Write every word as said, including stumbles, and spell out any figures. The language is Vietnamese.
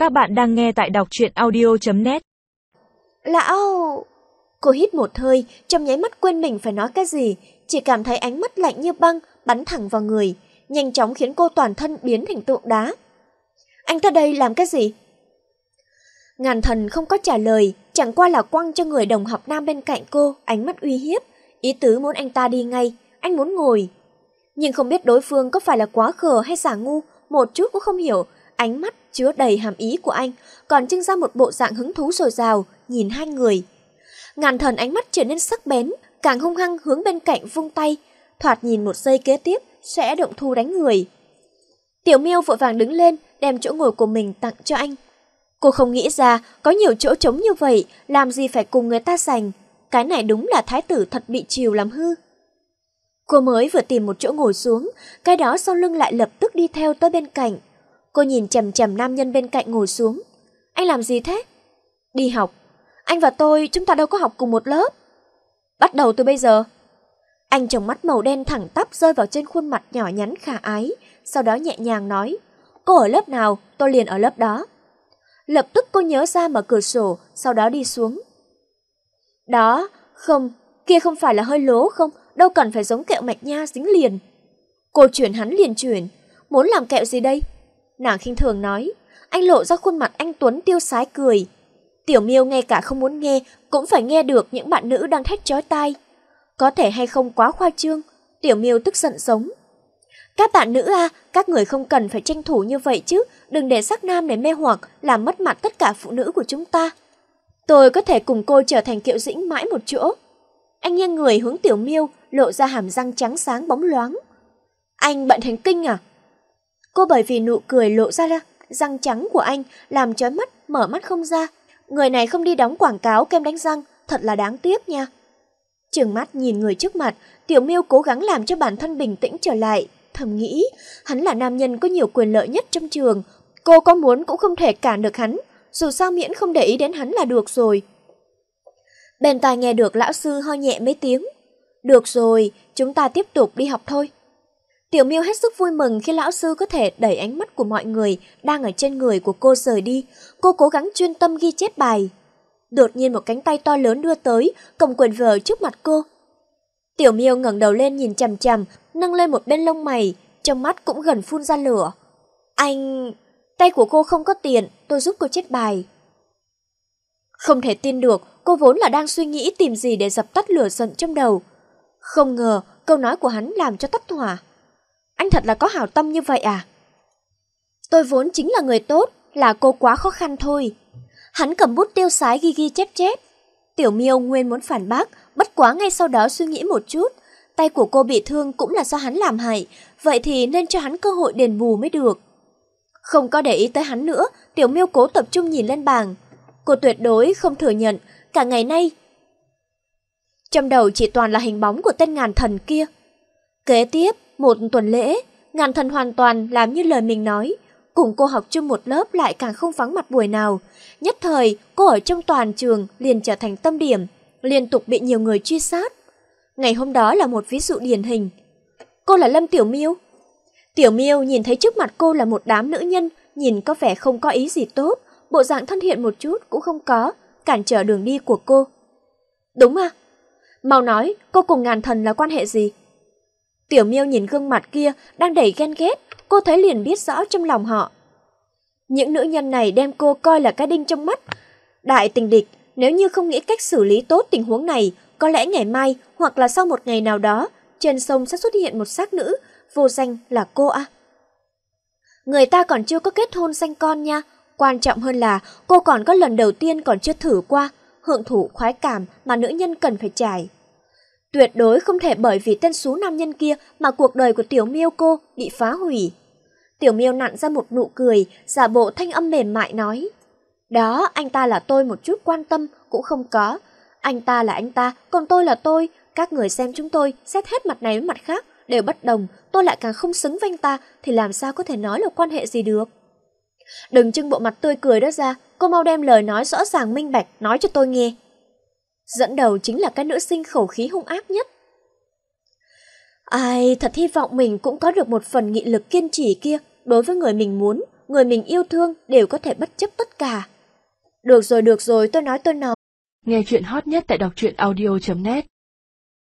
Các bạn đang nghe tại đọc truyện audio chấm net. Lão... Cô hít một hơi, trong nháy mắt quên mình phải nói cái gì, chỉ cảm thấy ánh mắt lạnh như băng bắn thẳng vào người, nhanh chóng khiến cô toàn thân biến thành tượng đá. Anh tới đây làm cái gì? Ngàn Thần không có trả lời, chẳng qua là quăng cho người đồng học nam bên cạnh cô ánh mắt uy hiếp, ý tứ muốn anh ta đi ngay, anh muốn ngồi. Nhưng không biết đối phương có phải là quá khờ hay giả ngu, một chút cũng không hiểu, ánh mắt chứa đầy hàm ý của anh, còn trưng ra một bộ dạng hứng thú dồi dào, nhìn hai người. Ngàn Thần ánh mắt trở nên sắc bén, càng hung hăng hướng bên cạnh vung tay, thoạt nhìn một giây kế tiếp sẽ động thu đánh người. Tiểu Miêu vội vàng đứng lên, đem chỗ ngồi của mình tặng cho anh. Cô không nghĩ ra có nhiều chỗ trống như vậy, làm gì phải cùng người ta giành, cái này đúng là thái tử thật bị chiều làm hư. Cô mới vừa tìm một chỗ ngồi xuống, cái đó sau lưng lại lập tức đi theo tới bên cạnh. Cô nhìn chằm chằm nam nhân bên cạnh ngồi xuống. Anh làm gì thế? Đi học. Anh và tôi, chúng ta đâu có học cùng một lớp. Bắt đầu từ bây giờ. Anh tròng mắt màu đen thẳng tắp rơi vào trên khuôn mặt nhỏ nhắn khả ái, sau đó nhẹ nhàng nói, cô ở lớp nào, tôi liền ở lớp đó. Lập tức cô nhớ ra mở cửa sổ, sau đó đi xuống. Đó, không, kia không phải là hơi lố không, đâu cần phải giống kẹo mạch nha dính liền. Cô chuyển hắn liền chuyển, muốn làm kẹo gì đây? Nàng khinh thường nói, anh lộ ra khuôn mặt anh tuấn tiêu sái cười. Tiểu Miêu ngay cả không muốn nghe, cũng phải nghe được những bạn nữ đang thét chói tai. Có thể hay không quá khoa trương, Tiểu Miêu tức giận giống. Các bạn nữ à, các người không cần phải tranh thủ như vậy chứ, đừng để sắc nam để mê hoặc, làm mất mặt tất cả phụ nữ của chúng ta. Tôi có thể cùng cô trở thành Kiệu Dĩnh mãi một chỗ. Anh nghiêng người hướng Tiểu Miêu, lộ ra hàm răng trắng sáng bóng loáng. Anh bệnh thành kinh à? Cô bởi vì nụ cười lộ ra răng trắng của anh, làm chói mắt, mở mắt không ra. Người này không đi đóng quảng cáo kem đánh răng, thật là đáng tiếc nha. Trừng mắt nhìn người trước mặt, Tiểu Miêu cố gắng làm cho bản thân bình tĩnh trở lại, thầm nghĩ, hắn là nam nhân có nhiều quyền lợi nhất trong trường, cô có muốn cũng không thể cản được hắn, dù sao miễn không để ý đến hắn là được rồi. Bên tai nghe được lão sư ho nhẹ mấy tiếng. Được rồi, chúng ta tiếp tục đi học thôi. Tiểu Miêu hết sức vui mừng khi lão sư có thể đẩy ánh mắt của mọi người đang ở trên người của cô rời đi. Cô cố gắng chuyên tâm ghi chép bài. Đột nhiên một cánh tay to lớn đưa tới, cầm quyển vở trước mặt cô. Tiểu Miêu ngẩng đầu lên nhìn chằm chằm, nâng lên một bên lông mày, trong mắt cũng gần phun ra lửa. Anh... Tay của cô không có tiền, tôi giúp cô chép bài. Không thể tin được, cô vốn là đang suy nghĩ tìm gì để dập tắt lửa giận trong đầu. Không ngờ, câu nói của hắn làm cho tắt hỏa. Anh thật là có hảo tâm như vậy à? Tôi vốn chính là người tốt, là cô quá khó khăn thôi. Hắn cầm bút tiêu sái ghi ghi chép chép. Tiểu Miêu nguyên muốn phản bác, bất quá ngay sau đó suy nghĩ một chút. Tay của cô bị thương cũng là do hắn làm hại, vậy thì nên cho hắn cơ hội đền bù mới được. Không có để ý tới hắn nữa, Tiểu Miêu cố tập trung nhìn lên bảng. Cô tuyệt đối không thừa nhận, cả ngày nay trong đầu chỉ toàn là hình bóng của tên Ngàn Thần kia. Kế tiếp, một tuần lễ, Ngàn Thần hoàn toàn làm như lời mình nói, cùng cô học chung một lớp lại càng không vắng mặt buổi nào. Nhất thời, cô ở trong toàn trường liền trở thành tâm điểm, liên tục bị nhiều người truy sát. Ngày hôm đó là một ví dụ điển hình. Cô là Lâm Tiểu Miêu. Tiểu Miêu nhìn thấy trước mặt cô là một đám nữ nhân, nhìn có vẻ không có ý gì tốt, bộ dạng thân thiện một chút cũng không có, cản trở đường đi của cô. Đúng à? Mau nói, cô cùng Ngàn Thần là quan hệ gì? Tiểu Miêu nhìn gương mặt kia đang đầy ghen ghét, cô thấy liền biết rõ trong lòng họ. Những nữ nhân này đem cô coi là cái đinh trong mắt. Đại tình địch, nếu như không nghĩ cách xử lý tốt tình huống này, có lẽ ngày mai hoặc là sau một ngày nào đó, trên sông sẽ xuất hiện một xác nữ, vô danh là cô à. Người ta còn chưa có kết hôn sanh con nha, quan trọng hơn là cô còn có lần đầu tiên còn chưa thử qua, hưởng thụ khoái cảm mà nữ nhân cần phải trải. Tuyệt đối không thể bởi vì tên xú nam nhân kia mà cuộc đời của Tiểu Miêu cô bị phá hủy. Tiểu Miêu nặn ra một nụ cười, giả bộ thanh âm mềm mại nói. Đó, anh ta là tôi một chút quan tâm cũng không có. Anh ta là anh ta, còn tôi là tôi. Các người xem chúng tôi, xét hết mặt này với mặt khác, đều bất đồng. Tôi lại càng không xứng với anh ta, thì làm sao có thể nói là quan hệ gì được. Đừng trưng bộ mặt tươi cười đó ra, cô mau đem lời nói rõ ràng minh bạch, nói cho tôi nghe. Dẫn đầu chính là cái nữ sinh khẩu khí hung ác nhất. Ai, thật hy vọng mình cũng có được một phần nghị lực kiên trì kia đối với người mình muốn, người mình yêu thương đều có thể bất chấp tất cả. Được rồi, được rồi, tôi nói tôi nói. Nghe chuyện hot nhất tại đọc truyện audio chấm net.